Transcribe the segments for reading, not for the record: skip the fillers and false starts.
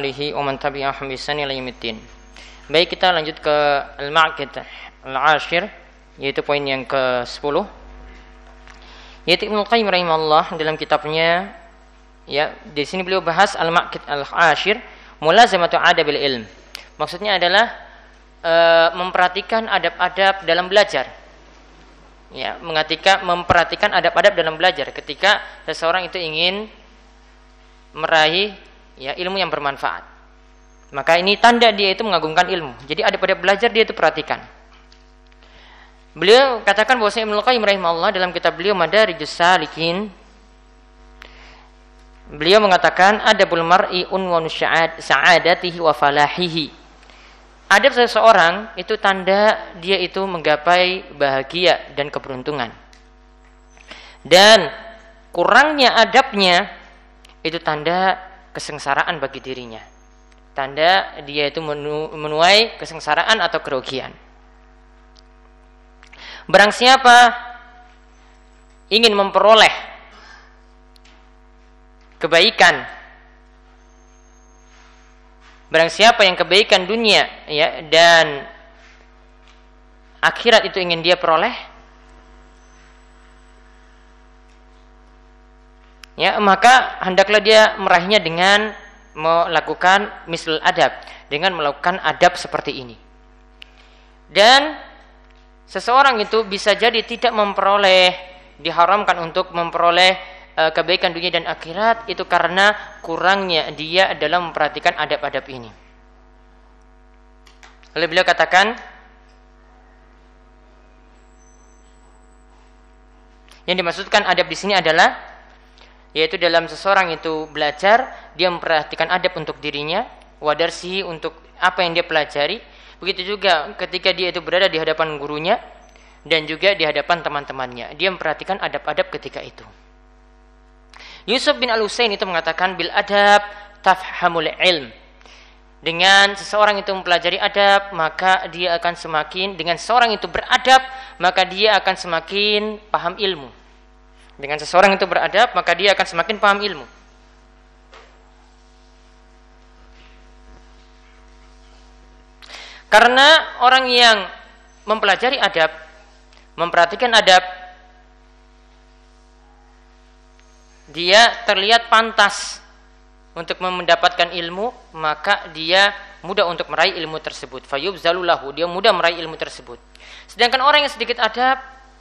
alihi wa man tabi'ahum bi ihsan ila yaumiddin. Baik, kita lanjut ke al-ma'qid al-ashir, yaitu poin yang ke-10. Yaitu Ibnu Qayyim rahimahullah dalam kitabnya, ya, di sini beliau bahas al-ma'qid al-ashir, mulazamatu adabil ilm. Maksudnya adalah memperhatikan adab-adab dalam belajar. Ya, memperhatikan adab-adab dalam belajar ketika seseorang itu ingin meraih, ya, ilmu yang bermanfaat. Maka ini tanda dia itu mengagungkan ilmu. Jadi adab-adab belajar dia itu perhatikan. Beliau katakan bahwa Ibnu Qayyim rahimahullah dalam kitab beliau Madarijus Salikin, beliau mengatakan adabul mar'i unwanu sa'adatihi wa falahihi. Adab seseorang itu tanda dia itu menggapai bahagia dan keberuntungan. Dan kurangnya adabnya itu tanda kesengsaraan bagi dirinya. Tanda dia itu menuai kesengsaraan atau kerugian. Barang siapa ingin memperoleh kebaikan, barang siapa yang kebaikan dunia, ya, dan akhirat itu ingin dia peroleh, ya, maka hendaklah dia meraihnya dengan melakukan mislul adab, dengan melakukan adab seperti ini. Dan seseorang itu bisa jadi tidak memperoleh, diharamkan untuk memperoleh kebaikan dunia dan akhirat itu karena kurangnya dia dalam memperhatikan adab-adab ini. Lalu beliau katakan, yang dimaksudkan adab di sini adalah, yaitu dalam seseorang itu belajar, dia memperhatikan adab untuk dirinya, wadarsihi untuk apa yang dia pelajari. Begitu juga ketika dia itu berada di hadapan gurunya dan juga di hadapan teman-temannya, dia memperhatikan adab-adab ketika itu. Yusuf bin Al-Husain itu mengatakan bil adab tafhamul ilm. Dengan seseorang itu mempelajari adab, maka dia akan semakin, dengan seseorang itu beradab, maka dia akan semakin paham ilmu. Dengan seseorang itu beradab, maka dia akan semakin paham ilmu. Karena orang yang mempelajari adab, memperhatikan adab, dia terlihat pantas untuk mendapatkan ilmu, maka dia mudah untuk meraih ilmu tersebut. Fayubzalu lahu, dia mudah meraih ilmu tersebut. Sedangkan orang yang sedikit adab,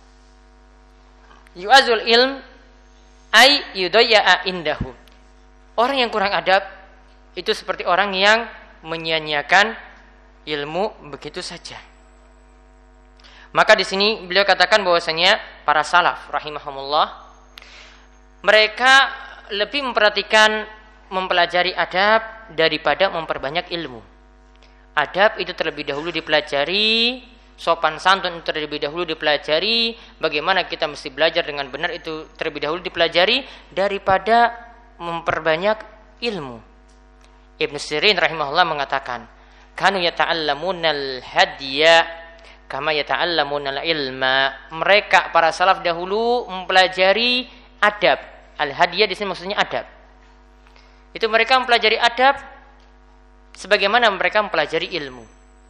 yu'azul ilm ay yudayya'a indahu. Orang yang kurang adab itu seperti orang yang menyia-nyiakan ilmu begitu saja. Maka di sini beliau katakan bahwasanya para salaf rahimahumullah, mereka lebih memperhatikan mempelajari adab daripada memperbanyak ilmu. Adab itu terlebih dahulu dipelajari, sopan santun itu terlebih dahulu dipelajari, bagaimana kita mesti belajar dengan benar itu terlebih dahulu dipelajari daripada memperbanyak ilmu. Ibnu Sirin rahimahullah mengatakan, kanu yata'allamunal hadya kama yata'allamunal ilma. Mereka para salaf dahulu mempelajari adab. Al-hadiyah di sini maksudnya adab. Itu mereka mempelajari adab sebagaimana mereka mempelajari ilmu.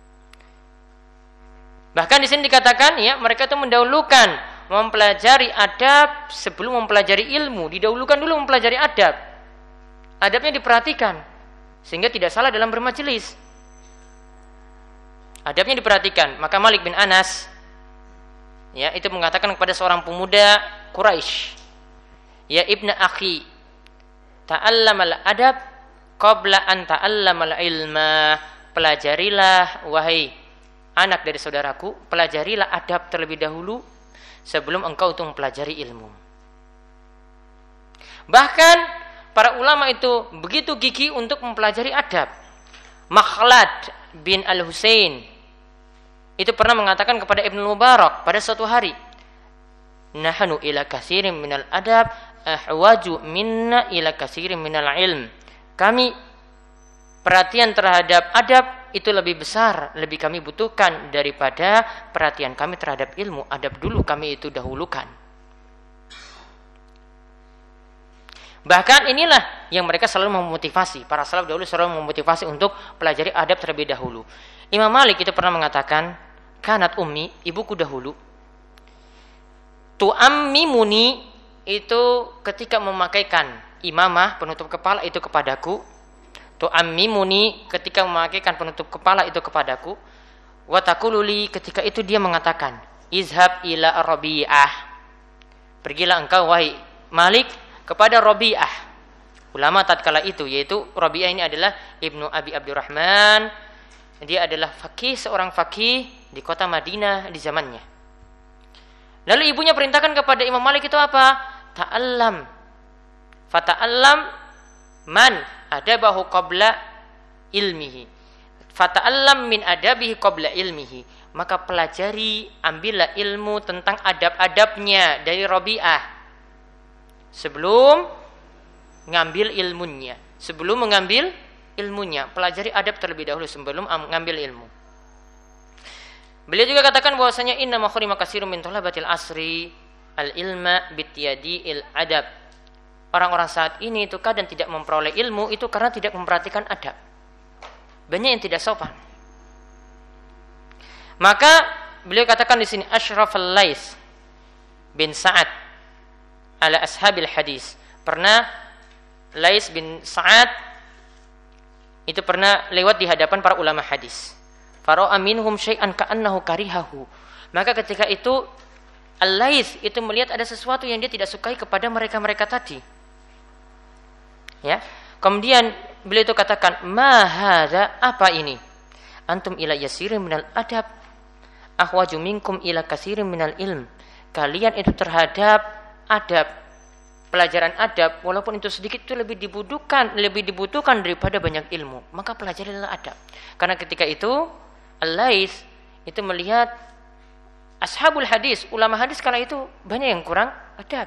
Bahkan di sini dikatakan, ya, mereka itu mendahulukan mempelajari adab sebelum mempelajari ilmu. Didahulukan dulu mempelajari adab. Adabnya diperhatikan sehingga tidak salah dalam bermajelis. Adabnya diperhatikan. Maka Malik bin Anas, ya, itu mengatakan kepada seorang pemuda Quraisy, ya ibna akhi, ta'allamal adab qabla an ta'allamal ilma. Pelajarilah, wahai anak dari saudaraku, pelajarilah adab terlebih dahulu sebelum engkau itu mempelajari ilmu. Bahkan para ulama itu begitu gigih untuk mempelajari adab. Makhlad bin Al-Husain itu pernah mengatakan kepada Ibnu Mubarak pada suatu hari, nahnu ila katsirin minal adab ahwaju minna ila katsirin minal ilm. Kami perhatian terhadap adab itu lebih besar, lebih kami butuhkan daripada perhatian kami terhadap ilmu. Adab dulu kami itu dahulukan. Bahkan inilah yang mereka selalu memotivasi, para salaf dahulu selalu memotivasi untuk pelajari adab terlebih dahulu. Imam Malik itu pernah mengatakan, kanat ummi, ibuku dahulu, tu'ammimuni, itu ketika memakaikan imamah penutup kepala itu kepadaku, tu'ammimuni ketika memakaikan penutup kepala itu kepadaku, wa taqululi ketika itu dia mengatakan, izhab ila Rabi'ah, pergilah engkau wahai Malik kepada Rabi'ah. Ulama tatkala itu, yaitu Rabi'ah ini adalah Ibnu Abi Abdurrahman, dia adalah faqih, seorang faqih di kota Madinah di zamannya. Lalu ibunya perintahkan kepada Imam Malik itu apa? Ta'allam, fata'allam man adabahu qabla ilmihi, fata'allam min adabihi qabla ilmihi, maka pelajari, ambillah ilmu tentang adab-adabnya dari Rabi'ah sebelum mengambil ilmunya. Sebelum mengambil ilmunya, pelajari adab terlebih dahulu sebelum mengambil ilmu. Beliau juga katakan bahwasanya inna makhrima katsirun min thalabatil asri al-ilma bityadi'il adab. Orang-orang saat ini itu kadang tidak memperoleh ilmu itu karena tidak memperhatikan adab. Banyak yang tidak sopan. Maka beliau katakan di sini Ashraf al-Lais bin Sa'ad ala ashabil hadis. Pernah Lais bin Sa'ad itu pernah lewat di hadapan para ulama hadis. Fara'a minhum syai'an ka'annahu karihahu. Maka ketika itu Al-Lais itu melihat ada sesuatu yang dia tidak sukai kepada mereka-mereka tadi. Ya. Kemudian beliau itu katakan, "Ma hadza, apa ini? Antum ila yasirin minal adab, ahwaju minkum ila katsirin minal ilm." Kalian itu terhadap adab, pelajaran adab, walaupun itu sedikit, itu lebih dibutuhkan daripada banyak ilmu. Maka pelajarilah adab. Karena ketika itu Al-Lais itu melihat ashabul hadis, ulama hadis kala itu banyak yang kurang adab.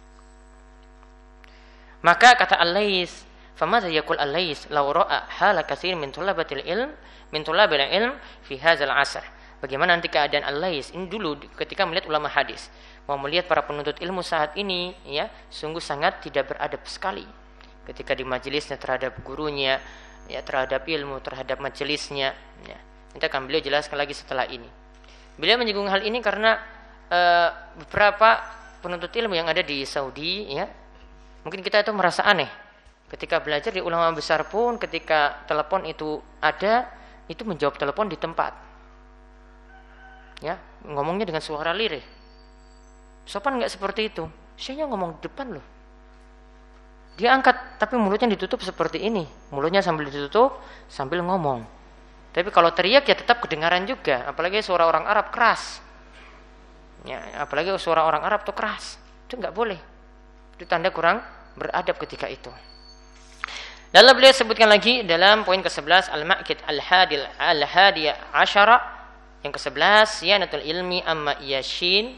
Maka kata Al-Lais, famadza yaqul Al-Lais law ra'a hala katsir min thulabatil ilm fi hadzal asr. Bagaimana nanti keadaan Al-Lais ini dulu ketika melihat ulama hadis, mau melihat para penuntut ilmu saat ini, ya, sungguh sangat tidak beradab sekali ketika di majelisnya terhadap gurunya, ya, terhadap ilmu, terhadap majelisnya, ya. Nanti akan beliau jelaskan lagi setelah ini. Beliau menyinggung hal ini karena beberapa penuntut ilmu yang ada di Saudi, ya, mungkin kita itu merasa aneh ketika belajar di ulama besar pun ketika telepon itu ada, itu menjawab telepon di tempat. Ya, ngomongnya dengan suara lirih. Sopan nggak seperti itu? Saya ngomong di depan loh. Dia angkat, tapi mulutnya ditutup seperti ini. Mulutnya sambil ditutup, sambil ngomong. Tapi kalau teriak ya tetap kedengaran juga. Apalagi suara orang Arab keras. Ya, apalagi suara orang Arab tuh keras. Itu nggak boleh. Itu tanda kurang beradab ketika itu. Lalu beliau sebutkan lagi dalam poin ke-11 al-ma'kid al-hadiyah asyara. Yang ke-11, siyanatul ilmi amma yashin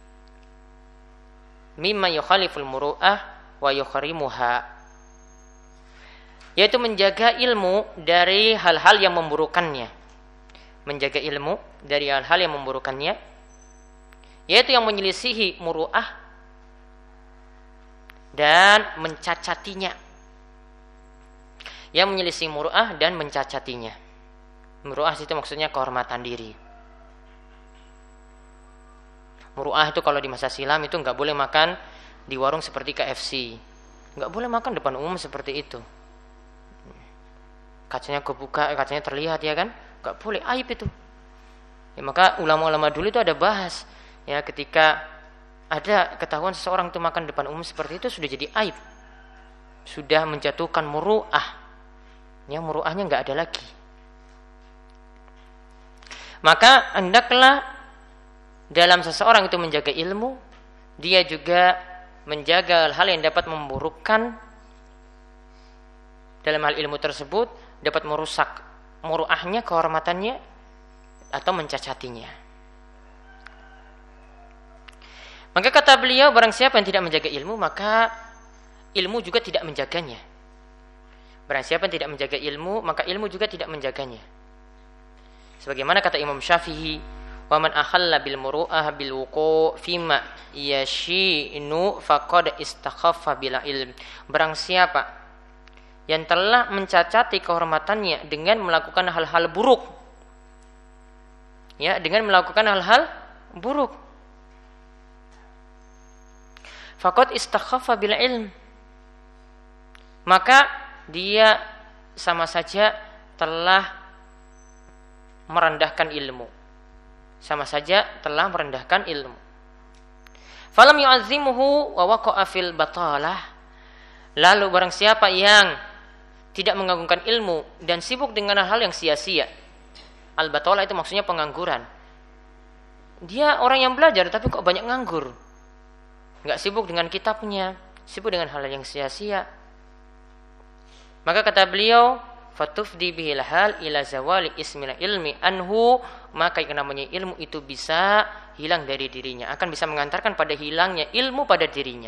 mimma yukhaliful muru'ah wa yukhrimuha, yaitu menjaga ilmu dari hal-hal yang memburukannya. Menjaga ilmu dari hal-hal yang memburukannya, yaitu yang menyelisihi muru'ah dan mencacatinya. Yang menyelisihi muru'ah dan mencacatinya. Muru'ah itu maksudnya kehormatan diri. Muru'ah itu kalau di masa silam itu nggak boleh makan di warung seperti KFC, nggak boleh makan depan umum seperti itu. Kacanya kebuka, kacanya terlihat, ya kan? Nggak boleh, aib itu. Ya, maka ulama-ulama dulu itu ada bahas, ya, ketika ada ketahuan seseorang itu makan depan umum seperti itu sudah jadi aib, sudah menjatuhkan muru'ah. Ya, muru'ahnya nggak ada lagi. Maka hendaklah dalam seseorang itu menjaga ilmu, dia juga menjaga hal yang dapat memburukkan dalam hal ilmu tersebut, dapat merusak muru'ahnya, kehormatannya, atau mencacatinya. Maka kata beliau, barang siapa yang tidak menjaga ilmu, maka ilmu juga tidak menjaganya. Barang siapa yang tidak menjaga ilmu, maka ilmu juga tidak menjaganya. Sebagaimana kata Imam Syafi'i, Wa man akhalla bil muru'ah bil wuqu' fima yashinu faqad istakhaffa bil ilm. Barang siapa yang telah mencacati kehormatannya dengan melakukan hal-hal buruk, ya, dengan melakukan hal-hal buruk, faqad istakhaffa bil ilm, maka dia sama saja telah merendahkan ilmu. Sama saja telah merendahkan ilmu. Falam yu'azzimuhu wa waqa'a fil batalah. Lalu barang siapa yang tidak mengagungkan ilmu dan sibuk dengan hal yang sia-sia. Al-batalah itu maksudnya pengangguran. Dia orang yang belajar tapi kok banyak nganggur. Enggak sibuk dengan kitabnya, sibuk dengan hal yang sia-sia. Maka kata beliau, fatufdi bihil hal ila zawali ismil ilmi anhu, maka yang namanya ilmu itu bisa hilang dari dirinya, akan bisa mengantarkan pada hilangnya ilmu pada dirinya.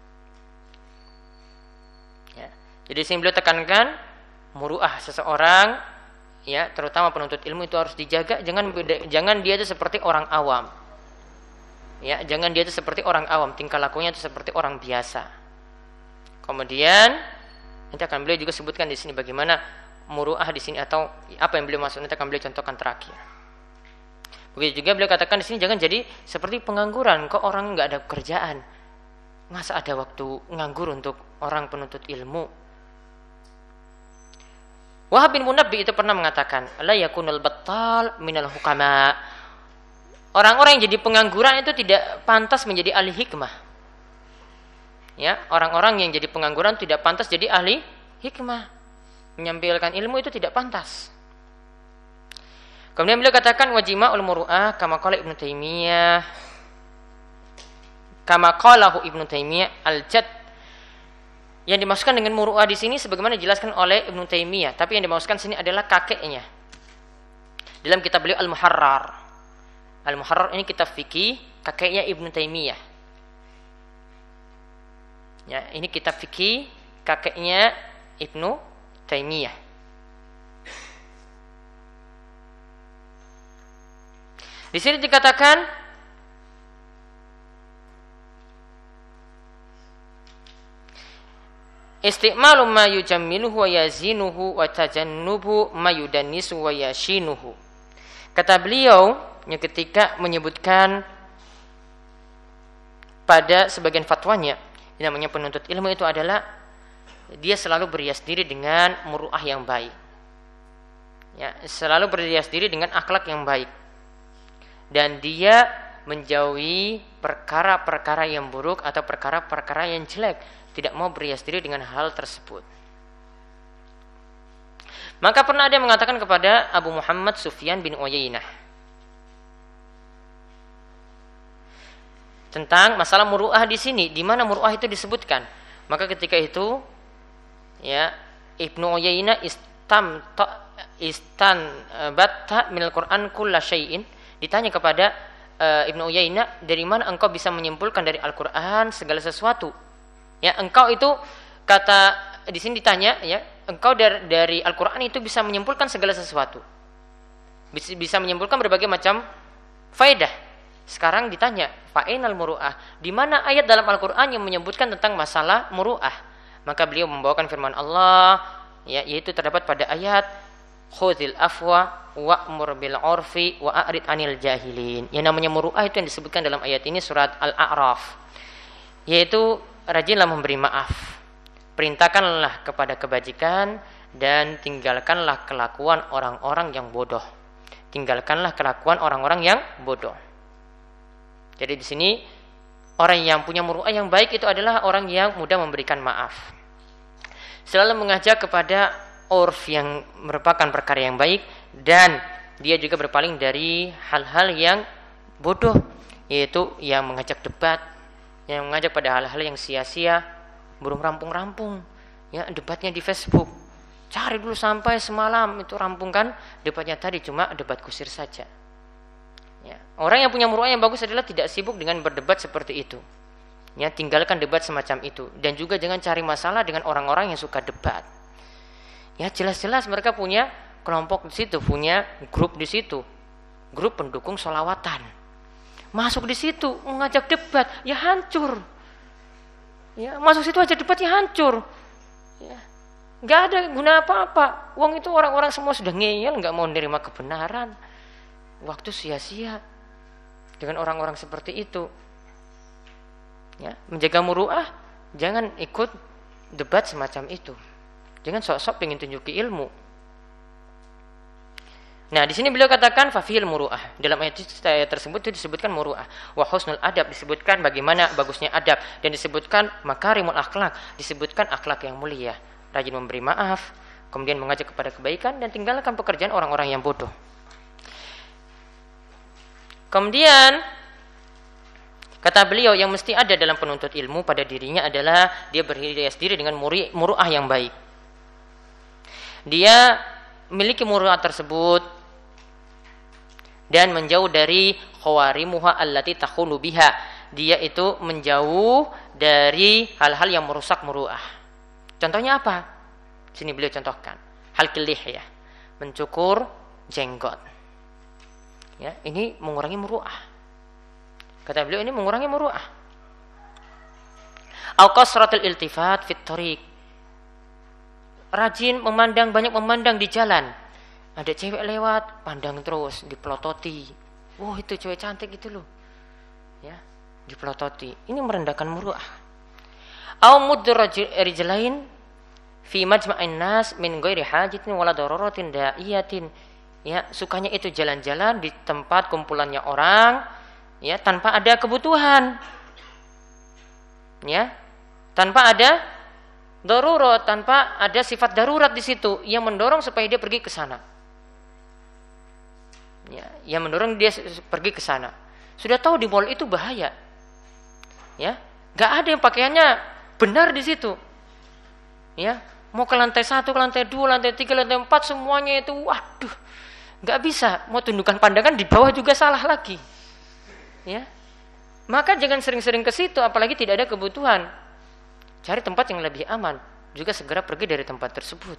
Ya. Jadi sini beliau tekankan muruah seseorang, ya, terutama penuntut ilmu itu harus dijaga, jangan dia itu seperti orang awam. Ya, jangan dia itu seperti orang awam, tingkah lakunya itu seperti orang biasa. Kemudian nanti akan beliau juga sebutkan di sini bagaimana muru'ah di sini atau apa yang beliau maksud, nanti akan beliau contohkan terakhir. Begitu juga beliau katakan di sini jangan jadi seperti pengangguran, kok orang nggak ada pekerjaan, masa ada waktu nganggur untuk orang penuntut ilmu. Wahab bin Munabbi itu pernah mengatakan, la yakunul battal minal hukama. Orang-orang yang jadi pengangguran itu tidak pantas menjadi ahli hikmah. Ya, orang-orang yang jadi pengangguran tidak pantas jadi ahli hikmah. Menyampaikan ilmu itu tidak pantas. Kemudian beliau katakan wajima'ul muru'ah kama qala Ibnu Taimiyah, kama qalahu Ibnu Taimiyah al-jad. Yang dimaksudkan dengan muru'ah di sini sebagaimana dijelaskan oleh Ibnu Taimiyah, tapi yang dimaksudkan sini adalah kakeknya. Dalam kitab beliau Al-Muharrar. Al-Muharrar ini kitab fikih kakeknya Ibnu Taimiyah. Ya, ini kitab fikih kakeknya Ibnu Taimiyah. Di sini dikatakan isti'malu ma yujammiluhu wa yazinuhu wa tajannubu ma yudannisu wa yashinuhu. Kata beliau ketika menyebutkan pada sebagian fatwanya, yang namanya penuntut ilmu itu adalah dia selalu berhias diri dengan muru'ah yang baik. Ya, selalu berhias diri dengan akhlak yang baik. Dan dia menjauhi perkara-perkara yang buruk atau perkara-perkara yang jelek, tidak mau berhias diri dengan hal tersebut. Maka pernah ada yang mengatakan kepada Abu Muhammad Sufyan bin Uyainah tentang masalah muru'ah di sini, di mana muru'ah itu disebutkan. Maka ketika itu, ya, Ibnu Uyainah istanbatta minal Qur'an kulla syai'in, ditanya kepada Ibnu Uyainah, dari mana engkau bisa menyimpulkan dari Al-Qur'an segala sesuatu? Ya, engkau itu kata di sini ditanya, ya, engkau dari Al-Qur'an itu bisa menyimpulkan segala sesuatu. Bisa menyimpulkan berbagai macam faedah. Sekarang ditanya, fa'inal muru'ah? Di mana ayat dalam Al-Qur'an yang menyebutkan tentang masalah muru'ah? Maka beliau membawakan firman Allah, ya, yaitu terdapat pada ayat khudhil afwa wa'mur bil 'urfi wa a'rid 'anil jahilin. Yang namanya muru'ah itu yang disebutkan dalam ayat ini surat Al-A'raf, yaitu rajinlah memberi maaf, perintahkanlah kepada kebajikan, dan tinggalkanlah kelakuan orang-orang yang bodoh. Tinggalkanlah kelakuan orang-orang yang bodoh. Jadi di sini orang yang punya muru'ah yang baik itu adalah orang yang mudah memberikan maaf, selalu mengajak kepada urf yang merupakan perkara yang baik, dan dia juga berpaling dari hal-hal yang bodoh, yaitu yang mengajak debat, yang mengajak pada hal-hal yang sia-sia, belum rampung-rampung, ya, debatnya di Facebook. Cari dulu sampai semalam itu rampungkan debatnya, tadi cuma debat kusir saja. Ya, orang yang punya muru'ah yang bagus adalah tidak sibuk dengan berdebat seperti itu. Ya, tinggalkan debat semacam itu, dan juga jangan cari masalah dengan orang-orang yang suka debat. Ya, jelas-jelas mereka punya kelompok di situ, punya grup di situ. grup pendukung sholawatan. Masuk di situ mengajak debat, ya hancur. Ya, masuk situ aja debat ya hancur. Ya. Nggak ada guna apa-apa. Wong itu orang-orang semua sudah ngeyel, nggak mau menerima kebenaran. Waktu sia-sia dengan orang-orang seperti itu. Ya, menjaga muruah, jangan ikut debat semacam itu. Jangan sok-sok pengen tunjuki ilmu. Nah, di sini beliau katakan fafil muruah. Dalam ayat tersebut itu disebutkan muruah. Wa husnul adab, disebutkan bagaimana bagusnya adab, dan disebutkan makarimul akhlak, disebutkan akhlak yang mulia. Rajin memberi maaf, kemudian mengajak kepada kebaikan, dan tinggalkan pekerjaan orang-orang yang bodoh. Kemudian kata beliau, yang mesti ada dalam penuntut ilmu pada dirinya adalah dia berhias diri dengan muruah yang baik. Dia memiliki muruah tersebut dan menjauh dari khawarimuha allati takhulu biha. Dia itu menjauh dari hal-hal yang merusak muruah. Contohnya apa? Sini beliau contohkan. Halqil lihyah, mencukur jenggot. Ya, ini mengurangi muruah. Kata beliau, ini mengurangi muruah. Au kasratul iltifat fit thariq. Rajin memandang, banyak memandang di jalan. Ada cewek lewat, pandang terus, dipelototi. Wah, itu cewek cantik itu loh. Ya, dipelototi. Ini merendahkan muruah. Au mudrajlain fi majma'in nas min ghairi hajatin wala daruratin da'iyatin. Ya, sukanya itu jalan-jalan di tempat kumpulannya orang, ya, tanpa ada kebutuhan. Ya. Tanpa ada darurat, tanpa ada sifat darurat di situ yang mendorong supaya dia pergi ke sana. Ya, yang mendorong dia pergi ke sana. Sudah tahu di mall itu bahaya. Ya, enggak ada yang pakaiannya benar di situ. Ya, mau ke lantai 1, ke lantai 2, lantai 3, lantai 4 semuanya itu waduh. Enggak bisa, mau tundukkan pandangan di bawah juga salah lagi. Ya. Maka jangan sering-sering ke situ apalagi tidak ada kebutuhan. Cari tempat yang lebih aman, juga segera pergi dari tempat tersebut.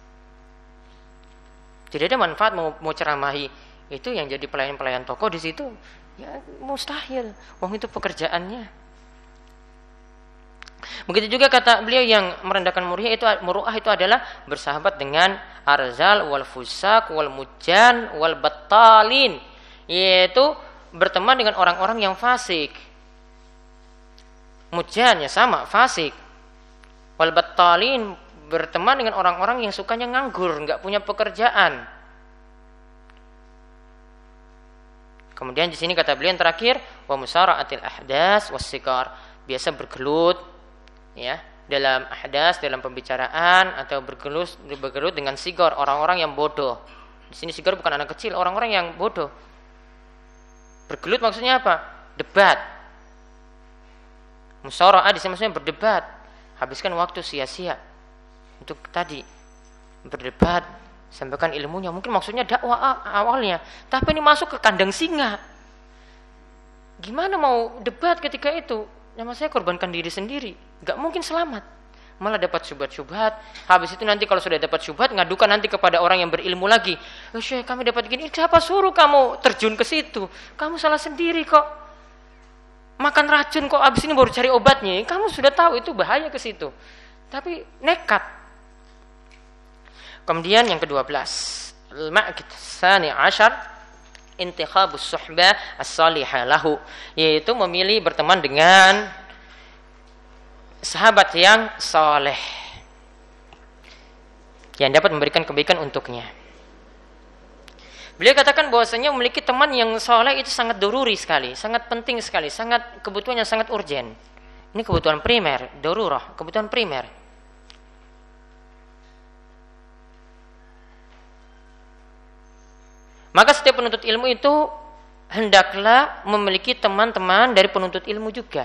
Tidak ada manfaat mau ceramahi itu yang jadi pelayan-pelayan toko di situ, ya mustahil. Wong itu pekerjaannya. Begitu juga kata beliau yang merendahkan muruah itu adalah bersahabat dengan arzal wal fusak wal mujan wal battalin, yaitu berteman dengan orang-orang yang fasik. Mujan ya sama, fasik. Wal battalin, berteman dengan orang-orang yang sukanya nganggur, enggak punya pekerjaan. Kemudian di sini kata beliau yang terakhir, wa musara'atil ahdas was sigar, biasa bergelut ya, dalam ahdas, dalam pembicaraan, atau bergelut dengan sigar, orang-orang yang bodoh. Di sini sigar bukan anak kecil, orang-orang yang bodoh. Bergelut maksudnya apa? Debat. Musara'ah di sini maksudnya berdebat. Habiskan waktu sia-sia untuk tadi berdebat, sampaikan ilmunya. Mungkin maksudnya dakwah awalnya, tapi ini masuk ke kandang singa. Gimana mau debat ketika itu? Nama saya korbankan diri sendiri, gak mungkin selamat. Malah dapat syubhat-syubhat. Habis itu nanti kalau sudah dapat syubhat, ngadukan nanti kepada orang yang berilmu lagi. Syekh, kami dapat gini. Siapa suruh kamu terjun ke situ? Kamu salah sendiri kok. Makan racun kok, habis ini baru cari obatnya. Kamu sudah tahu itu bahaya ke situ, tapi nekat. Kemudian yang ke-12, al-ma'qid tsani 'ashar intikhabus suhbah as-salihah lahu, yaitu memilih berteman dengan sahabat yang saleh yang dapat memberikan kebaikan untuknya. Beliau katakan bahwasanya memiliki teman yang saleh itu sangat daruri sekali, sangat penting sekali, sangat kebutuhan yang sangat urgen. Ini kebutuhan primer, darurah, kebutuhan primer. Maka setiap penuntut ilmu itu hendaklah memiliki teman-teman dari penuntut ilmu juga.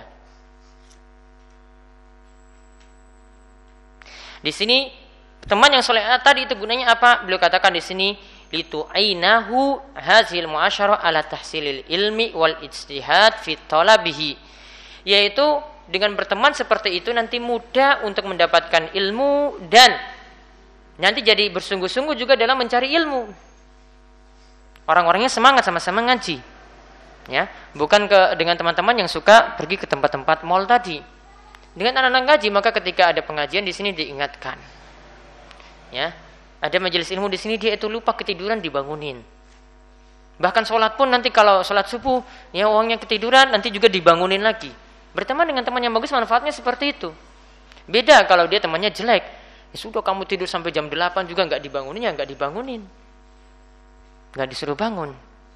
Di sini teman yang soleh tadi itu gunanya apa? Beliau katakan di sini litu'ainahu hazil mu'asyarah ala tahsilil ilmi wal ijtihad fi talabihi, yaitu dengan berteman seperti itu nanti mudah untuk mendapatkan ilmu dan nanti jadi bersungguh-sungguh juga dalam mencari ilmu. Orang-orangnya semangat sama-sama ngaji. Ya, bukan dengan teman-teman yang suka pergi ke tempat-tempat mall tadi. Dengan anak-anak ngaji, maka ketika ada pengajian di sini diingatkan. Ya, ada majelis ilmu di sini, dia itu lupa ketiduran dibangunin. Bahkan sholat pun nanti kalau sholat subuh, ya uangnya ketiduran nanti juga dibangunin lagi. Berteman dengan teman yang bagus manfaatnya seperti itu. Beda kalau dia temannya jelek. Ya sudah kamu tidur sampai jam 8 juga nggak dibangunin, ya nggak dibangunin. Nggak disuruh bangun.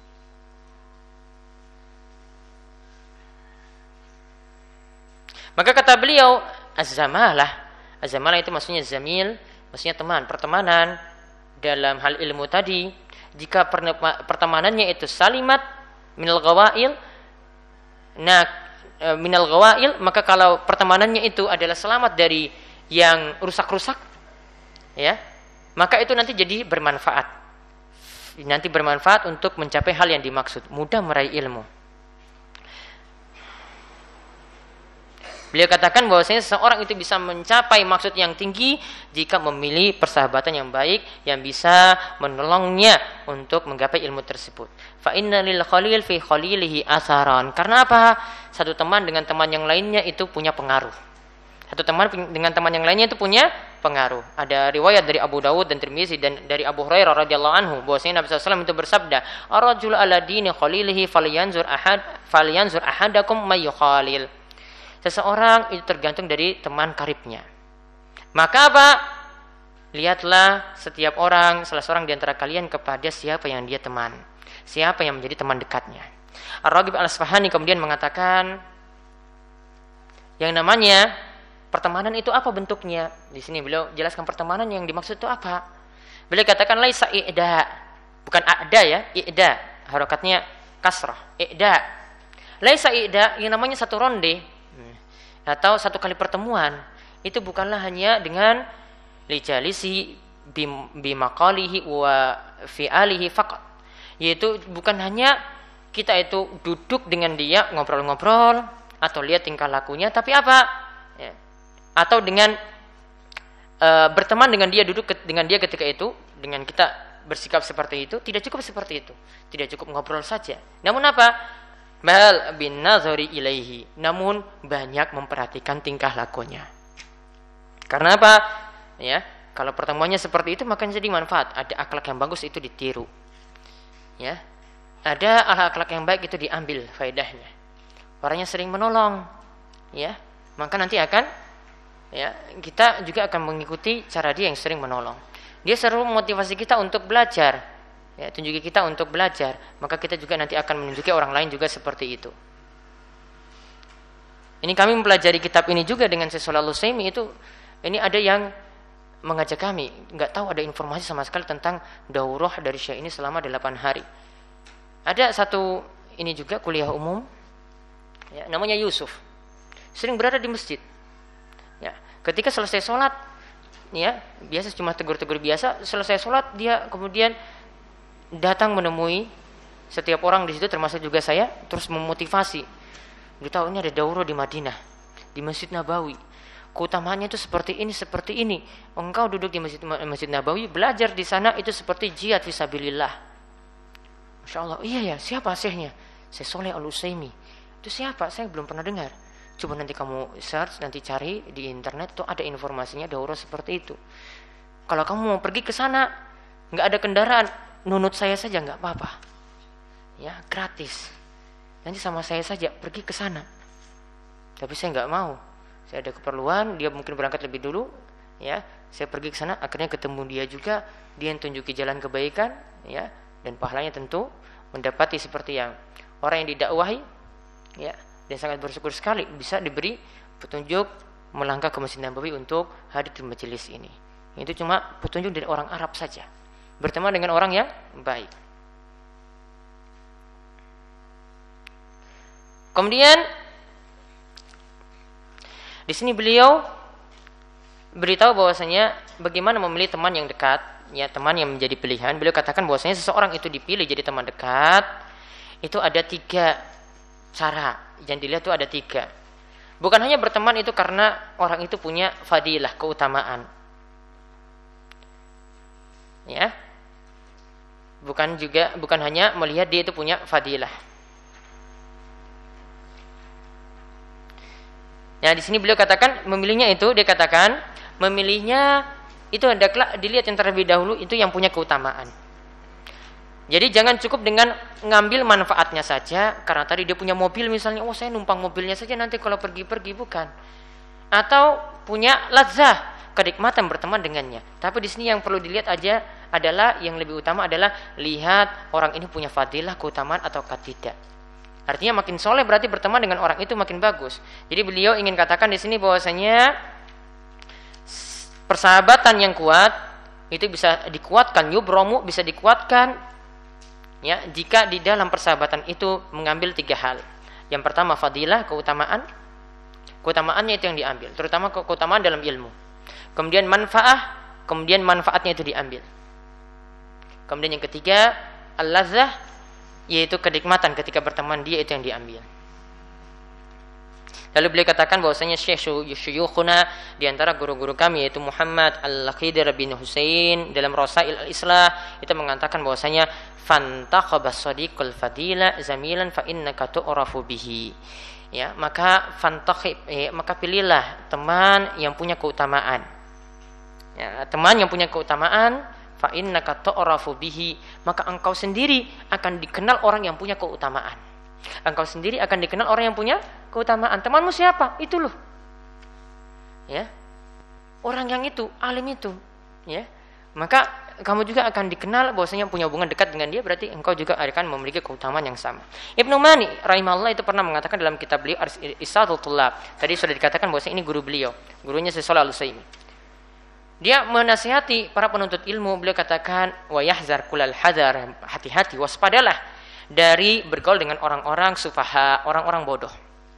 Maka kata beliau, az-zamalah itu maksudnya zamil, maksudnya teman, pertemanan dalam hal ilmu tadi. Jika pertemanannya itu salimat minal ghawail, maka kalau pertemanannya itu adalah selamat dari yang rusak-rusak, ya, maka itu nanti jadi bermanfaat. Nanti bermanfaat untuk mencapai hal yang dimaksud, mudah meraih ilmu. Beliau katakan bahwasanya seseorang itu bisa mencapai maksud yang tinggi jika memilih persahabatan yang baik yang bisa menolongnya untuk menggapai ilmu tersebut. Fa inna lil khalil fi khalilihi atharan. Karena apa? Satu teman dengan teman yang lainnya itu punya pengaruh. Satu teman dengan teman yang lainnya itu punya pengaruh. Ada riwayat dari Abu Dawud dan Tirmizi dan dari Abu Hurairah radhiyallahu anhu bahwasanya Nabi SAW itu bersabda, "Ar-rajulu ala dini khalilihi falyanzur ahadakum may yukhalil." Seseorang itu tergantung dari teman karibnya. Maka apa? Lihatlah setiap orang, salah seorang di antara kalian kepada siapa yang dia teman. Siapa yang menjadi teman dekatnya. Ar-Raghib Al-Asfahani kemudian mengatakan, yang namanya pertemanan itu apa bentuknya? Di sini beliau jelaskan pertemanan yang dimaksud itu apa. Beliau katakan laisa i'da. Bukan a'da ya, i'da. Harokatnya kasrah. I'da. Laisa i'da yang namanya satu ronde atau satu kali pertemuan itu bukanlah hanya dengan lijalisi bimaqalihi wa fi'alihi faqat, yaitu bukan hanya kita itu duduk dengan dia ngobrol-ngobrol atau lihat tingkah lakunya, tapi apa ya, atau dengan berteman dengan dia, duduk dengan dia ketika itu, dengan kita bersikap seperti itu, tidak cukup seperti itu, tidak cukup ngobrol saja, namun apa, bal bin nazari ilaihi, namun banyak memperhatikan tingkah lakunya. Karena apa? Ya, kalau pertemuannya seperti itu maka jadi manfaat. Ada akhlak yang bagus itu ditiru. Ya. Ada akhlak yang baik itu diambil faedahnya. Orangnya sering menolong, ya, maka nanti akan ya, kita juga akan mengikuti cara dia yang sering menolong. Dia selalu memotivasi kita untuk belajar. Ya, tunjuki kita untuk belajar, maka kita juga nanti akan menunjuki orang lain juga seperti itu. Ini kami mempelajari kitab ini juga dengan Syekh Shalih Al-Utsaimin itu, ini ada yang mengajak kami, nggak tahu ada informasi sama sekali tentang daurah dari Syekh ini selama 8 hari. Ada satu ini juga kuliah umum, ya, namanya Yusuf, sering berada di masjid. Ya, ketika selesai sholat, ya, biasa cuma tegur-tegur biasa, selesai sholat dia kemudian datang menemui setiap orang di situ termasuk juga saya, terus memotivasi. Dia tahu ini ada daurah di Madinah, di Masjid Nabawi. Keutamaannya itu seperti ini, seperti ini. Engkau duduk di Masjid Nabawi, belajar di sana itu seperti jihad fisabilillah. Masya Allah, iya ya, siapa syekhnya? Syekh Shalih Al-Utsaimin. Itu siapa? Saya belum pernah dengar. Coba nanti kamu search, nanti cari di internet, tuh ada informasinya daurah seperti itu. Kalau kamu mau pergi ke sana, nggak ada kendaraan, nunut saya saja nggak apa-apa, ya, gratis. Nanti sama saya saja pergi ke sana. Tapi saya nggak mau, saya ada keperluan. Dia mungkin berangkat lebih dulu, ya. Saya pergi ke sana, akhirnya ketemu dia juga. Dia yang tunjuki jalan kebaikan, ya. Dan pahalanya tentu mendapati seperti yang orang yang didakwahi, ya. Dan sangat bersyukur sekali bisa diberi petunjuk melangkah ke Masjid Nabawi untuk hadir di majelis ini. Itu cuma petunjuk dari orang Arab saja, berteman dengan orang yang baik. Kemudian di sini beliau beritahu bahwasanya bagaimana memilih teman yang dekat, ya, teman yang menjadi pilihan. Beliau katakan bahwasanya seseorang itu dipilih jadi teman dekat itu ada 3 cara yang dilihat, itu ada 3. Bukan hanya berteman itu karena orang itu punya fadilah, keutamaan, ya. bukan hanya melihat dia itu punya fadilah. Nah, di sini beliau katakan memilihnya itu, dia katakan memilihnya itu hendaklah dilihat yang terlebih dahulu itu yang punya keutamaan. Jadi jangan cukup dengan ngambil manfaatnya saja, karena tadi dia punya mobil misalnya, saya numpang mobilnya saja nanti kalau pergi-pergi, bukan. Atau punya ladzah, kenikmatan berteman dengannya. Tapi di sini yang perlu dilihat aja adalah yang lebih utama adalah lihat orang ini punya fadilah, keutamaan ataukah tidak. Artinya makin soleh berarti berteman dengan orang itu makin bagus. Jadi beliau ingin katakan di sini bahwasanya persahabatan yang kuat itu bisa dikuatkan, yubromu bisa dikuatkan, ya, jika di dalam persahabatan itu mengambil 3 hal. Yang pertama fadilah, keutamaan. Keutamaannya itu yang diambil, terutama keutamaan dalam ilmu. Kemudian kemudian manfaatnya itu diambil. Kemudian yang ketiga al-ladzah, yaitu kenikmatan ketika berteman dia itu yang diambil. Lalu beliau katakan bahwasanya syuyukhuna di antara guru-guru kami yaitu Muhammad Al-Khidir bin Husain dalam Rasail Al-Islah itu mengatakan bahwasanya fantaqaba sadiqul fadila zamilan fa innaka tu'rafu bihi. Ya, maka maka pilihlah teman yang punya keutamaan. Ya, teman yang punya keutamaan fa innaka tu'rafu bihi, maka engkau sendiri akan dikenal orang yang punya keutamaan. Engkau sendiri akan dikenal orang yang punya keutamaan. Temanmu siapa? Itu loh. Ya. Orang yang itu, alim itu, ya. Maka kamu juga akan dikenal bahwasanya punya hubungan dekat dengan dia, berarti engkau juga akan memiliki keutamaan yang sama. Ibnu Mani rahimahullah itu pernah mengatakan dalam kitab beliau Irsyadul Thullab. Tadi sudah dikatakan bahwasanya ini guru beliau, gurunya Syekh Shalih Al-Utsaimin. Dia menasihati para penuntut ilmu, beliau katakan wa yahzar kulal hadar, hati-hati, waspadalah dari bergaul dengan orang-orang sufaha, orang-orang bodoh.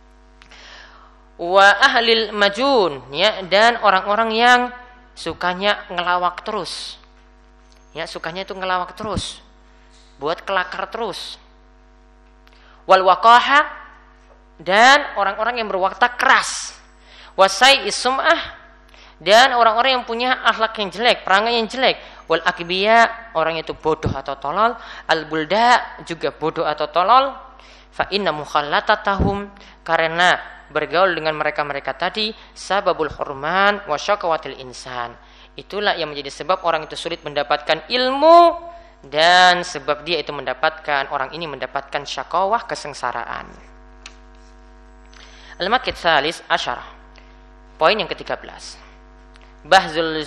Wa ahlil majun, ya, dan orang-orang yang sukanya ngelawak terus. Ya, sukanya itu ngelawak terus. Buat kelakar terus. Wal waqaha, dan orang-orang yang berwatak keras. Wasai isum'ah, dan orang-orang yang punya akhlak yang jelek, perangai yang jelek. Wal akbiya, orang itu bodoh atau tolol. Al bulda, juga bodoh atau tolol. Fa inna mukhallatatahum, karena bergaul dengan mereka-mereka tadi sababul hurman wa syaqawatil insan. Itulah yang menjadi sebab orang itu sulit mendapatkan ilmu, dan sebab dia itu orang ini mendapatkan syaqawah, kesengsaraan. Al-Makid Salis Asyarah, poin yang ke-13. Bazlul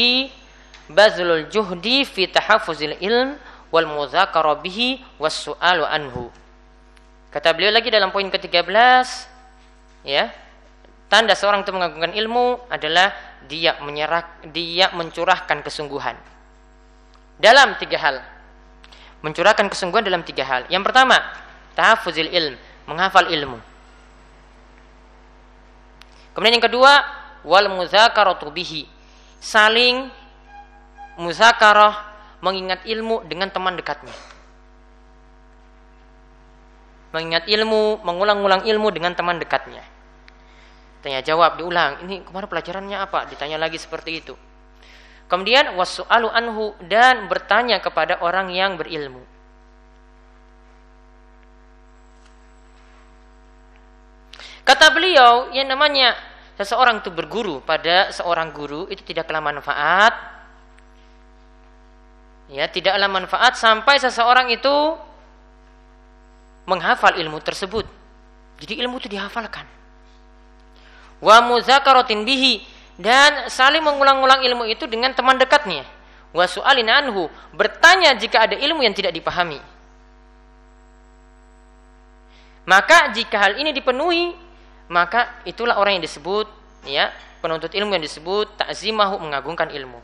juhdi fi tahaffuzil ilm wal mudzakara bihi was su'alu anhu. Kata beliau lagi dalam poin ke-13, ya, tanda seorang itu mengagungkan ilmu adalah dia mencurahkan kesungguhan dalam 3 hal. Mencurahkan kesungguhan dalam 3 hal. Yang pertama, tahafuzil ilm, menghafal ilmu. Kemudian yang kedua, wal muzakaratu bihi, saling muzakarah, mengingat ilmu dengan teman dekatnya. Mengingat ilmu, mengulang-ulang ilmu dengan teman dekatnya. Tanya jawab, diulang, ini kemarin pelajarannya apa? Ditanya lagi seperti itu. Kemudian wasu'alu anhu, dan bertanya kepada orang yang berilmu. Kata beliau, yang namanya seseorang itu berguru pada seorang guru itu tidaklah manfaat. Ya, tidaklah manfaat sampai seseorang itu menghafal ilmu tersebut. Jadi ilmu itu dihafalkan. Wa muzakaratin bihi, dan saling mengulang-ulang ilmu itu dengan teman dekatnya. Wa su'alin anhu, bertanya jika ada ilmu yang tidak dipahami. Maka jika hal ini dipenuhi, maka itulah orang yang disebut, ya, penuntut ilmu yang disebut ta'zimahu, mengagungkan ilmu.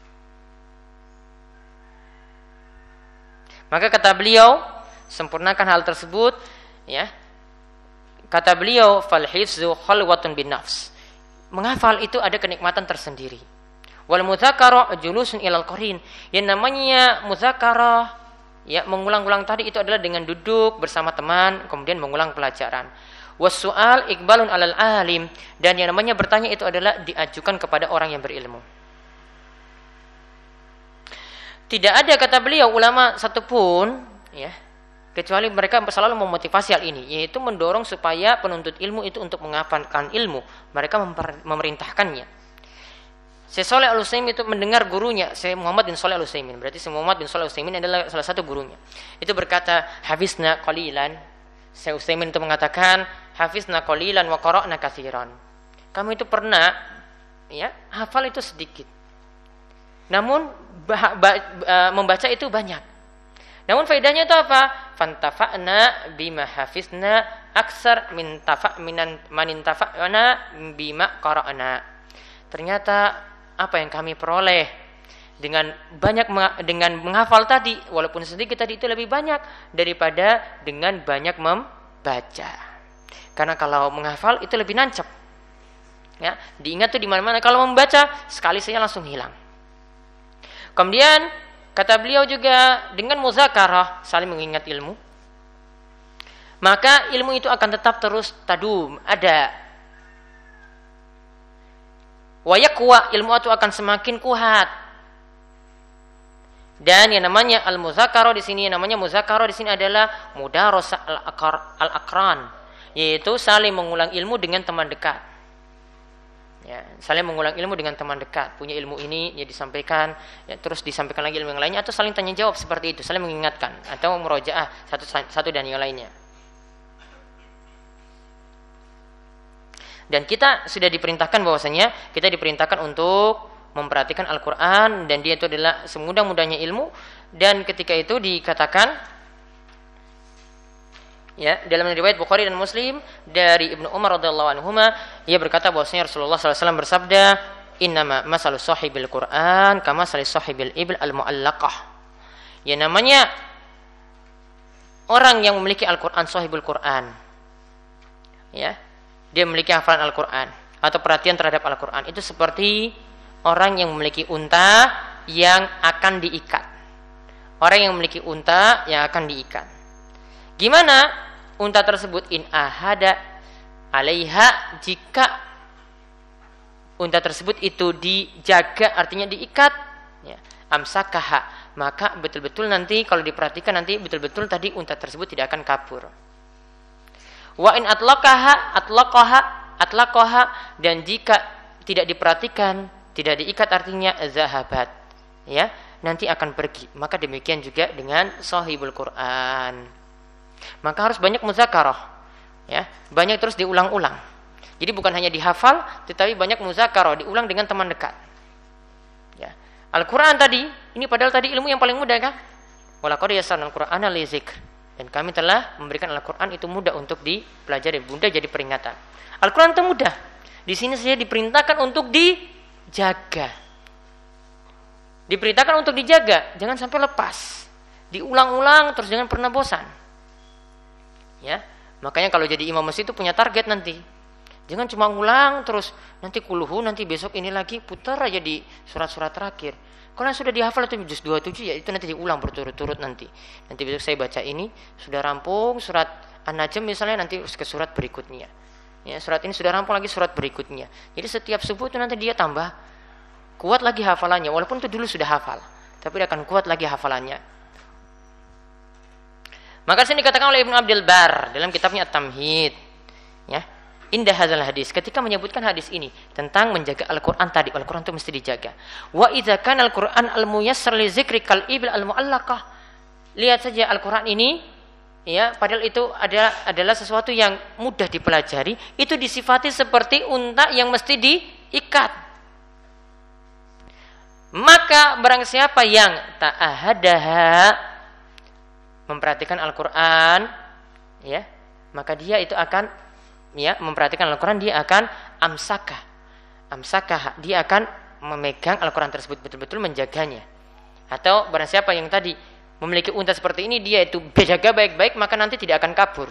Maka kata beliau, sempurnakan hal tersebut, ya. Kata beliau, fal hifzu khalwatun bin nafs. Menghafal itu ada kenikmatan tersendiri. Wal mudzakarah julusun ilal qarin. Yang namanya mudzakarah, ya, mengulang-ulang tadi itu adalah dengan duduk bersama teman kemudian mengulang pelajaran. Was-su'al iqbalun alal alim, dan yang namanya bertanya itu adalah diajukan kepada orang yang berilmu. Tidak ada kata beliau ulama satupun ya, kecuali mereka selalu memotivasi hal ini, yaitu mendorong supaya penuntut ilmu itu untuk menghafalkan ilmu. Mereka memerintahkannya. Syekh Shalih Al-Utsaimin itu mendengar gurunya, Syekh Muhammad bin Shalih Al-Utsaimin. Berarti Syekh Muhammad bin Shalih Al-Utsaimin adalah salah satu gurunya. Itu berkata, "Hafizna qalilan." Syekh Utsaimin itu mengatakan, "Hafizna qalilan wa qara'na katsiran." Kamu itu pernah ya, hafal itu sedikit. Namun membaca itu banyak. Namun faedahnya itu apa? Fantafa'na bima hafizna aksar min manintafa'na bima qara'na. Ternyata apa yang kami peroleh dengan dengan menghafal tadi, walaupun sedikit tadi, itu lebih banyak daripada dengan banyak membaca. Karena kalau menghafal itu lebih nancep. Ya, diingat tuh di mana-mana. Kalau membaca sekali saja langsung hilang. Kemudian kata beliau juga dengan muzakarah, saling mengingat ilmu, maka ilmu itu akan tetap terus tadum, ada. Wa yaqwa, ilmu itu akan semakin kuat. Dan yang namanya al-muzakarah di sini, adalah mudarasah al-aqran, yaitu saling mengulang ilmu dengan teman dekat. Ya, saling mengulang ilmu dengan teman dekat. Punya ilmu ini ya disampaikan, ya terus disampaikan lagi ilmu yang lainnya, atau saling tanya jawab seperti itu, saling mengingatkan atau murojaah satu dan yang lainnya. Dan kita sudah diperintahkan bahwasanya kita diperintahkan untuk memperhatikan Al-Qur'an, dan dia itu adalah semudah-mudahnya ilmu. Dan ketika itu dikatakan ya, dalam riwayat Bukhari dan Muslim dari Ibnu Umar radhiyallahu anhuma, ia berkata bahwasanya Rasulullah SAW bersabda, "Innama masalu sahibil Qur'an kama sali sahibil ibil al-mu'allaqah." Ya, namanya orang yang memiliki Al-Qur'an, sahibul Qur'an. Ya, dia memiliki hafalan Al-Qur'an atau perhatian terhadap Al-Qur'an, itu seperti orang yang memiliki unta yang akan diikat. Orang yang memiliki unta yang akan diikat. Gimana unta tersebut? In ahada alaiha, jika unta tersebut itu dijaga, artinya diikat, ya, amsakaha, maka betul-betul nanti kalau diperhatikan nanti betul-betul tadi unta tersebut tidak akan kabur. Wa in atlaqaha, dan jika tidak diperhatikan, tidak diikat, artinya zahabat, ya, nanti akan pergi. Maka demikian juga dengan sahibul Quran. Maka harus banyak muzakarah, ya, banyak terus diulang-ulang. Jadi bukan hanya dihafal, tetapi banyak muzakarah, diulang dengan teman dekat. Ya. Al-Quran tadi, ini padahal tadi ilmu yang paling mudah kan? Walaqad yassarnal Qur'ana lizikr. Dan kami telah memberikan Al-Quran itu mudah untuk dipelajari, mudah jadi peringatan. Al-Quran itu mudah. Di sini saya diperintahkan untuk dijaga. Diperintahkan untuk dijaga, jangan sampai lepas. Diulang-ulang terus, jangan pernah bosan. Ya, makanya kalau jadi imam masjid itu punya target nanti. Jangan cuma ngulang terus, nanti kuluhu, nanti besok ini lagi, putar aja di surat-surat terakhir. Kalau sudah dihafal itu juz 27, ya itu nanti diulang berturut-turut nanti. Nanti besok saya baca ini, sudah rampung surat An-Najm misalnya, nanti ke surat berikutnya. Ya, surat ini sudah rampung lagi surat berikutnya. Jadi setiap subuh itu nanti dia tambah kuat lagi hafalannya, walaupun itu dulu sudah hafal, tapi dia akan kuat lagi hafalannya. Maka sini dikatakan oleh Ibnu Abdul Bar dalam kitabnya At-Tamhid, ya, indah hadzal hadis, ketika menyebutkan hadis ini tentang menjaga Al-Qur'an tadi, Al-Qur'an itu mesti dijaga. Wa idza kana Al-Qur'an al-muyassar li dzikri kal ibil al-mu'allaqah. Lihat saja Al-Qur'an ini, ya, padahal itu adalah sesuatu yang mudah dipelajari, itu disifati seperti unta yang mesti diikat. Maka barang siapa yang ta'ahadaha, memperhatikan Al-Quran, ya, maka dia itu akan, ya, memperhatikan Al-Quran, dia akan amsakah, dia akan memegang Al-Quran tersebut, betul-betul menjaganya. Atau barang siapa yang tadi memiliki unta seperti ini, dia itu jaga baik-baik, maka nanti tidak akan kabur.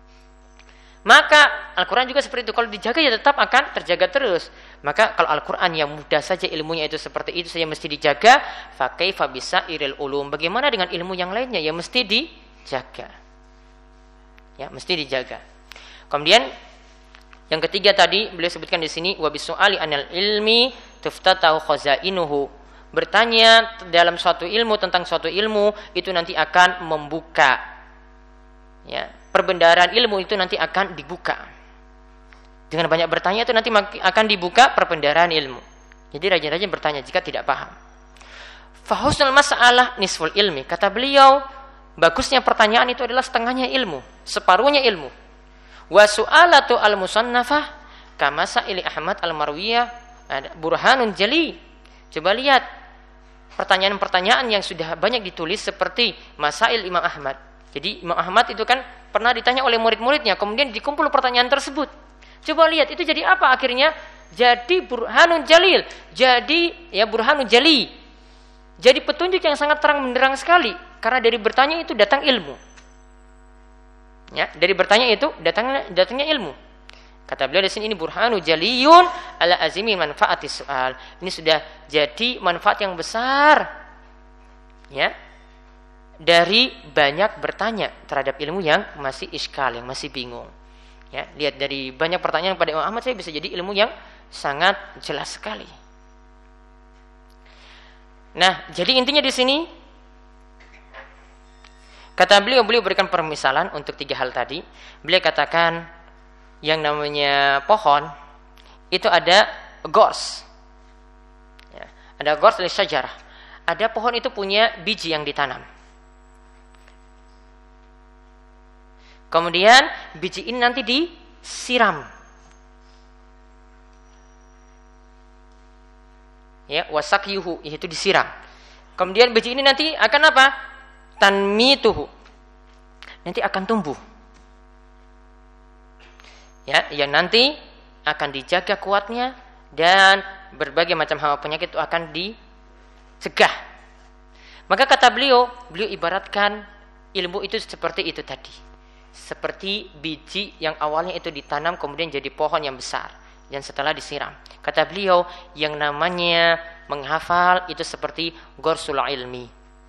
Maka Al-Quran juga seperti itu, kalau dijaga ya tetap akan terjaga terus. Maka kalau Al-Quran yang mudah saja ilmunya itu seperti itu saja mesti dijaga, fa kaifa bisairil ulum, bagaimana dengan ilmu yang lainnya, ya mesti dijaga. Ya, mesti dijaga. Kemudian yang ketiga tadi beliau sebutkan di sini, wa bisu'ali anil ilmi tuftatahu khazainuhu, bertanya dalam suatu ilmu tentang suatu ilmu itu nanti akan membuka, ya, perbendaharaan ilmu itu nanti akan dibuka. Dengan banyak bertanya itu nanti akan dibuka perbendaharaan ilmu. Jadi rajin-rajin bertanya jika tidak paham. Fa husnul mas'alah nisful ilmi. Kata beliau, bagusnya pertanyaan itu adalah setengahnya ilmu, separuhnya ilmu. Wa su'alatu al-musannafah kama sa'ili Ahmad al-Marwiyah burhanun jali. Coba lihat pertanyaan-pertanyaan yang sudah banyak ditulis seperti Masail Imam Ahmad. Jadi Imam Ahmad itu kan pernah ditanya oleh murid-muridnya, kemudian dikumpul pertanyaan tersebut. Coba lihat itu jadi apa akhirnya? Jadi burhanun jalil. Jadi ya burhanun jali. Jadi petunjuk yang sangat terang benderang sekali, karena dari bertanya itu datang ilmu. Ya, dari bertanya itu datangnya ilmu. Kata beliau di sini, ini burhanu jaliyun ala azimi manfaati soal. Ini sudah jadi manfaat yang besar, ya, dari banyak bertanya terhadap ilmu yang masih iskal, yang masih bingung. Ya, lihat dari banyak pertanyaan pada Imam Ahmad, saya bisa jadi ilmu yang sangat jelas sekali. Nah, jadi intinya di sini kata beliau berikan permisalan untuk 3 hal tadi. Beliau katakan yang namanya pohon itu ada gors. Ya, ada gors li syajarah. Ada pohon itu punya biji yang ditanam. Kemudian biji ini nanti disiram. Ya, wasakyuhu, yaitu disiram. Kemudian biji ini nanti akan apa? Tanmituhu. Nanti akan tumbuh. Ya, yang nanti akan dijaga kuatnya dan berbagai macam hama penyakit itu akan dicegah. Maka kata beliau ibaratkan ilmu itu seperti itu tadi. Seperti biji yang awalnya itu ditanam kemudian jadi pohon yang besar dan setelah disiram. Kata beliau, yang namanya menghafal itu seperti gorsul ilmi.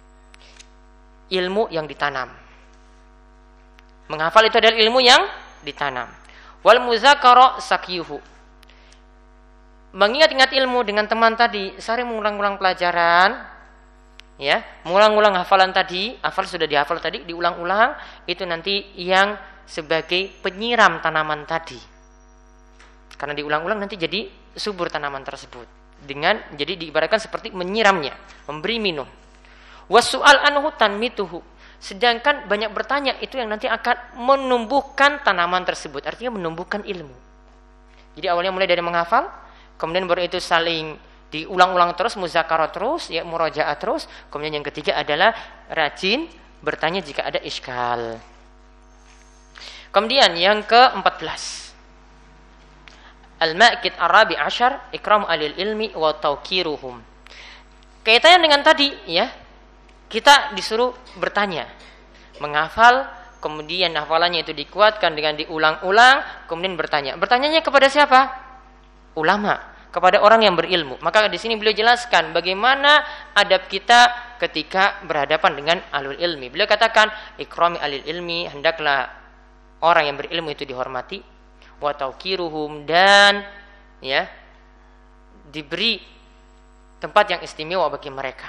Ilmu yang ditanam. Menghafal itu adalah ilmu yang ditanam. Wal muzakara sakyuhu. Mengingat-ingat ilmu dengan teman tadi, sering mengulang-ulang pelajaran, ya, mengulang-ulang hafalan tadi, hafal sudah dihafal tadi, diulang-ulang, itu nanti yang sebagai penyiram tanaman tadi. Karena diulang-ulang nanti jadi subur tanaman tersebut. Jadi diibaratkan seperti menyiramnya, memberi minum. Wasu'al anhu tanmituhu. Sedangkan banyak bertanya itu yang nanti akan menumbuhkan tanaman tersebut. Artinya menumbuhkan ilmu. Jadi awalnya mulai dari menghafal, kemudian baru itu saling diulang-ulang terus, muzakarah terus, ya, murajaah terus. Kemudian yang ketiga adalah rajin bertanya jika ada iskal. Kemudian yang ke-14. Al-Ma'kid Arabi Ashar ikram alil ilmi wa tauqiruhum. Kaitannya dengan tadi, ya, kita disuruh bertanya, menghafal, kemudian hafalannya itu dikuatkan dengan diulang-ulang, kemudian bertanya. Bertanyanya kepada siapa? Ulama, kepada orang yang berilmu. Maka di sini beliau jelaskan bagaimana adab kita ketika berhadapan dengan ahlul ilmi. Beliau katakan, ikrami alil ilmi, hendaklah orang yang berilmu itu dihormati. Wa tauqiruhum, dan ya, diberi tempat yang istimewa bagi mereka.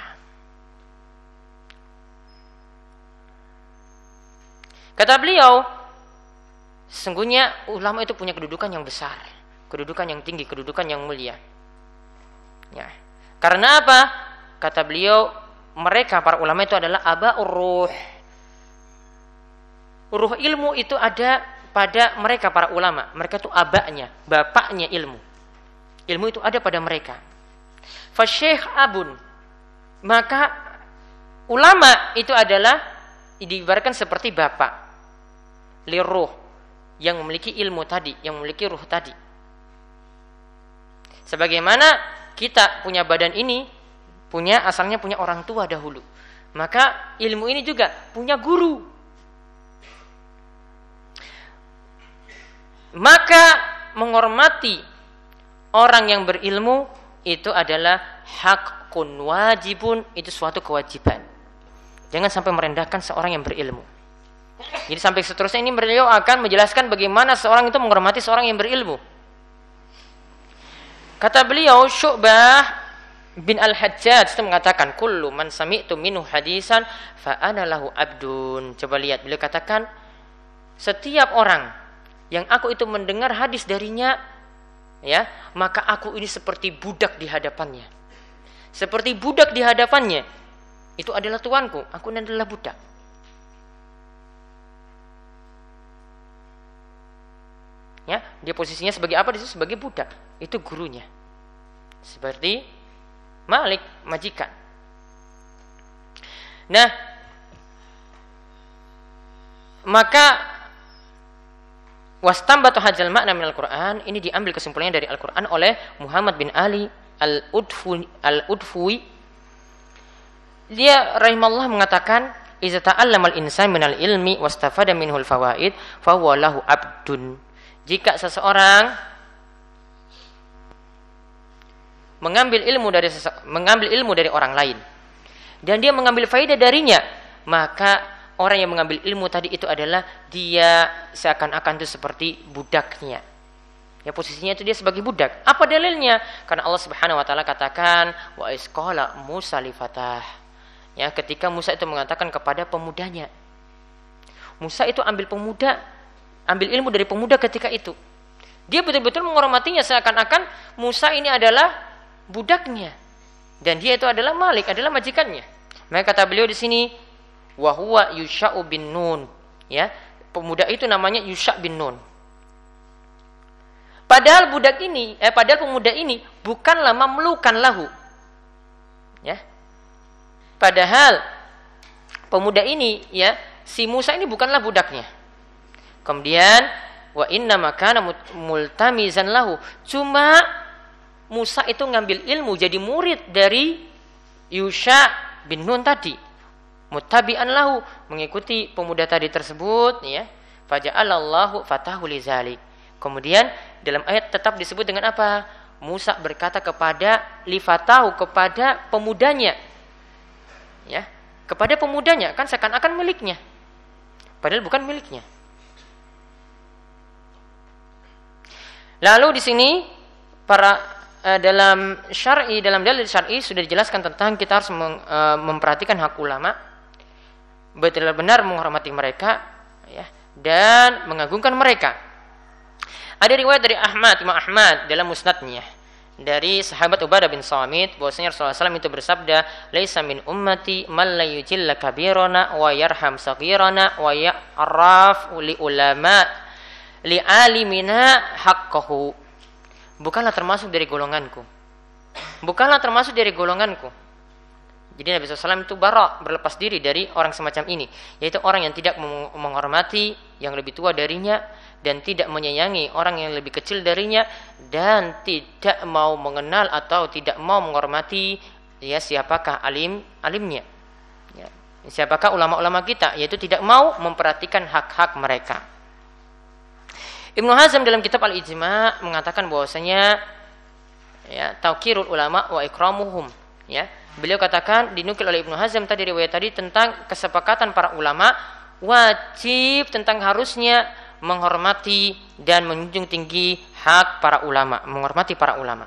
Kata beliau, sesungguhnya ulama itu punya kedudukan yang besar, kedudukan yang tinggi, kedudukan yang mulia. Ya. Karena apa? Kata beliau, mereka para ulama itu adalah aba'ur ruh. Ruh ilmu itu ada pada mereka para ulama. Mereka itu abaknya, bapaknya ilmu. Ilmu itu ada pada mereka. Fasyekh abun. Maka ulama itu adalah diibaratkan seperti bapak liruh, yang memiliki ilmu tadi, yang memiliki ruh tadi. Sebagaimana kita punya badan ini, asalnya punya orang tua dahulu. Maka ilmu ini juga punya guru. Maka menghormati orang yang berilmu itu adalah hakun wajibun, itu suatu kewajiban. Jangan sampai merendahkan seorang yang berilmu. Jadi sampai seterusnya ini beliau akan menjelaskan bagaimana seorang itu menghormati seorang yang berilmu. Kata beliau, Syu'bah bin Al-Hajjaj itu mengatakan kullu man sami'tu minhu hadisan fa ana lahu abdun. Coba lihat, beliau katakan setiap orang yang aku itu mendengar hadis darinya, ya, maka aku ini seperti budak di hadapannya. Seperti budak di hadapannya. Itu adalah tuanku, aku ini adalah budak. Ya, dia posisinya sebagai apa? Dia sebagai budak. Itu gurunya. Seperti Malik, majikan. Nah, maka wastambatu hadzal makna minal Qur'an, ini diambil kesimpulannya dari Al-Qur'an oleh Muhammad bin Ali Al-Udfuwi. Dia rahimallahu mengatakan, "Idza ta'allama al-insan minal ilmi wastafada minhul fawaid, fa huwa lahu abdun." Jika seseorang mengambil ilmu dari orang lain dan dia mengambil faedah darinya, maka orang yang mengambil ilmu tadi itu adalah dia seakan-akan itu seperti budaknya. Ya, posisinya itu dia sebagai budak. Apa dalilnya? Karena Allah Subhanahu wa taala katakan, wa isqala Musa li fatah. Ya, ketika Musa itu mengatakan kepada pemudanya. Musa itu ambil ilmu dari pemuda ketika itu. Dia betul-betul menghormatinya seakan-akan Musa ini adalah budaknya dan dia itu adalah Malik, adalah majikannya. Maka kata beliau di sini, wa huwa Yusha'u bin Nun, ya, pemuda itu namanya Yusha' bin Nun. Padahal pemuda ini bukanlah mamlukan lahu. Ya. Padahal pemuda ini, ya, si Musa ini bukanlah budaknya. Kemudian wa inna makana multamizan lahu. Cuma Musa itu ngambil ilmu jadi murid dari Yusha bin Nun tadi. Muttabi'an lahu, mengikuti pemuda tadi tersebut, ya. Faja'alallahu fatahu lizalik. Kemudian dalam ayat tetap disebut dengan apa? Musa berkata kepada lifatahu, kepada pemudanya. Ya, kepada pemudanya, kan seakan-akan miliknya. Padahal bukan miliknya. Lalu di sini dalam dalil syar'i sudah dijelaskan tentang kita harus memperhatikan hak ulama, benar-benar menghormati mereka, ya, dan mengagungkan mereka. Ada riwayat dari Imam Ahmad dalam musnadnya dari sahabat Ubadah bin Samit bahwasanya Rasulullah SAW itu bersabda, "Laisa min ummati man la yujilla kabirana wa yarham saghirana wa ya'raf li ulama li'alimina haqqahu." Bukanlah termasuk dari golonganku. Jadi Nabi SAW itu berlepas diri dari orang semacam ini, yaitu orang yang tidak menghormati yang lebih tua darinya dan tidak menyayangi orang yang lebih kecil darinya dan tidak mau mengenal atau tidak mau menghormati, ya, siapakah alimnya, ya, siapakah ulama-ulama kita, yaitu tidak mau memperhatikan hak-hak mereka. Ibnu Hazm dalam kitab Al-Ijma' mengatakan bahwasanya, ya, tauqirul ulama wa ikramuhum, ya. Beliau katakan, dinukil oleh Ibnu Hazm tadi riwayat tadi tentang kesepakatan para ulama wajib tentang harusnya menghormati dan menjunjung tinggi hak para ulama, menghormati para ulama.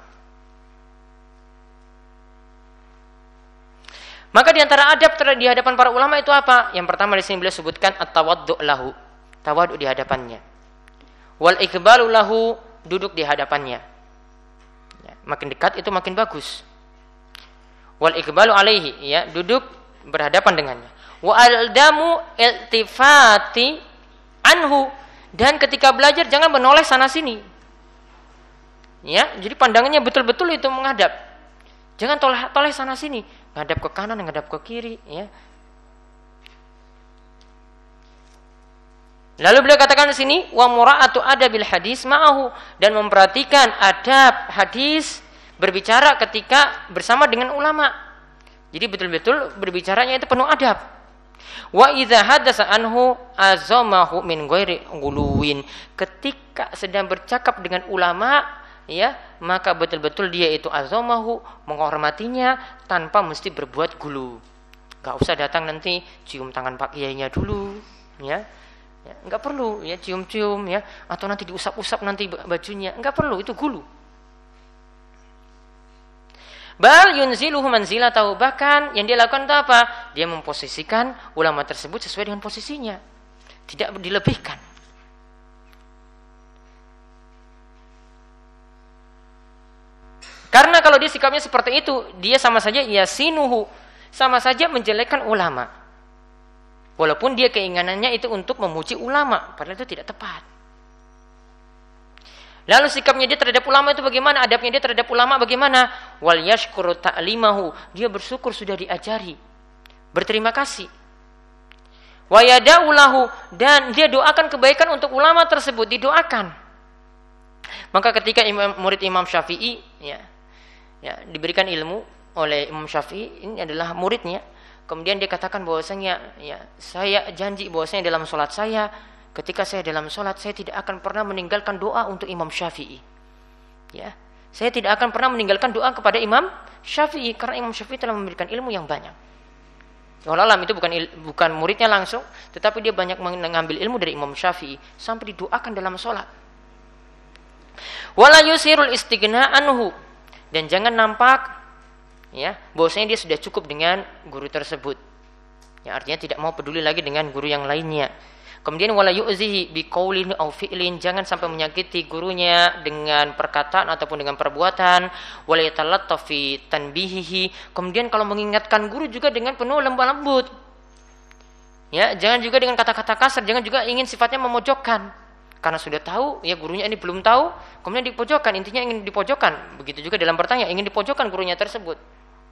Maka di antara adab di hadapan para ulama itu apa? Yang pertama di sini beliau sebutkan at-tawaddu' lahu, tawadhu di hadapannya. Wal iqbalu lahu, duduk di hadapannya. Ya, makin dekat itu makin bagus. Wal iqbalu alaihi, ya, duduk berhadapan dengannya. Wa aldamu iltifati anhu, dan ketika belajar jangan menoleh sana sini. Ya, jadi pandangannya betul-betul itu menghadap. Jangan toleh sana sini, menghadap ke kanan, menghadap ke kiri, ya. Lalu beliau katakan di sini wa mura'atu adabil hadis ma'ahu, dan memperhatikan adab hadis berbicara ketika bersama dengan ulama. Jadi betul-betul berbicaranya itu penuh adab. Wa idza hadatsa anhu azamahu min ghairi ghuluwin, ketika sedang bercakap dengan ulama, ya, maka betul-betul dia itu azamahu, menghormatinya tanpa mesti berbuat gulu. Enggak usah datang nanti cium tangan Pak Kiainya dulu, ya. Ya, enggak perlu, ya, cium-cium, ya, atau nanti diusap-usap nanti bajunya, enggak perlu, itu gulu. Bal yunziluhu manzilatahu, bahkan yang dia lakukan itu apa? Dia memposisikan ulama tersebut sesuai dengan posisinya, tidak dilebihkan. Karena kalau dia sikapnya seperti itu, dia sama saja yasinuhu, sama saja menjelekkan ulama. Walaupun dia keinginannya itu untuk memuji ulama, padahal itu tidak tepat. Lalu sikapnya dia terhadap ulama itu bagaimana? Adabnya dia terhadap ulama bagaimana? Wal yashkuru ta'limahu, dia bersyukur sudah diajari, berterima kasih. Wa yada'u lahu, dan dia doakan kebaikan untuk ulama tersebut, didoakan. Maka ketika murid Imam Syafi'i diberikan ilmu oleh Imam Syafi'i, ini adalah muridnya. Kemudian dia katakan bahwasanya saya janji bahwasanya dalam sholat saya, ketika saya dalam sholat saya tidak akan pernah meninggalkan doa untuk Imam Syafi'i. Ya, saya tidak akan pernah meninggalkan doa kepada Imam Syafi'i karena Imam Syafi'i telah memberikan ilmu yang banyak. Wallahualam itu bukan muridnya langsung, tetapi dia banyak mengambil ilmu dari Imam Syafi'i sampai didoakan dalam sholat. Wala yusirul istighna anhu, dan jangan nampak bahwasanya dia sudah cukup dengan guru tersebut. Ya, artinya tidak mau peduli lagi dengan guru yang lainnya. Kemudian wala yu'zihi biqaulin aw fi'lin, jangan sampai menyakiti gurunya dengan perkataan ataupun dengan perbuatan. Wala yatalattaf fi tanbihihi, kemudian kalau mengingatkan guru juga dengan penuh lemah lembut. Ya, jangan juga dengan kata-kata kasar, jangan juga ingin sifatnya memojokkan. Karena sudah tahu, gurunya ini belum tahu, kemudian dipojokkan, intinya ingin dipojokkan. Begitu juga dalam bertanya, ingin dipojokkan gurunya tersebut.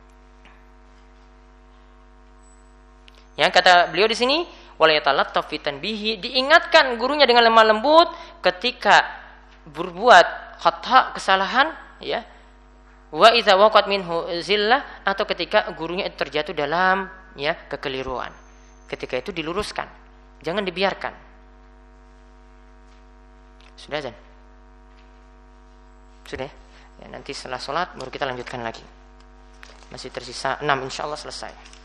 Ya, kata beliau di sini, wala yatalattaf fi tanbihi, diingatkan gurunya dengan lemah lembut ketika berbuat khata, kesalahan, wa idza waqat minhu zillah, atau ketika gurunya itu terjatuh dalam kekeliruan. Ketika itu diluruskan, jangan dibiarkan. Sudah Zan? Sudah? Ya, nanti setelah sholat baru kita lanjutkan lagi. Masih tersisa 6, insya Allah selesai.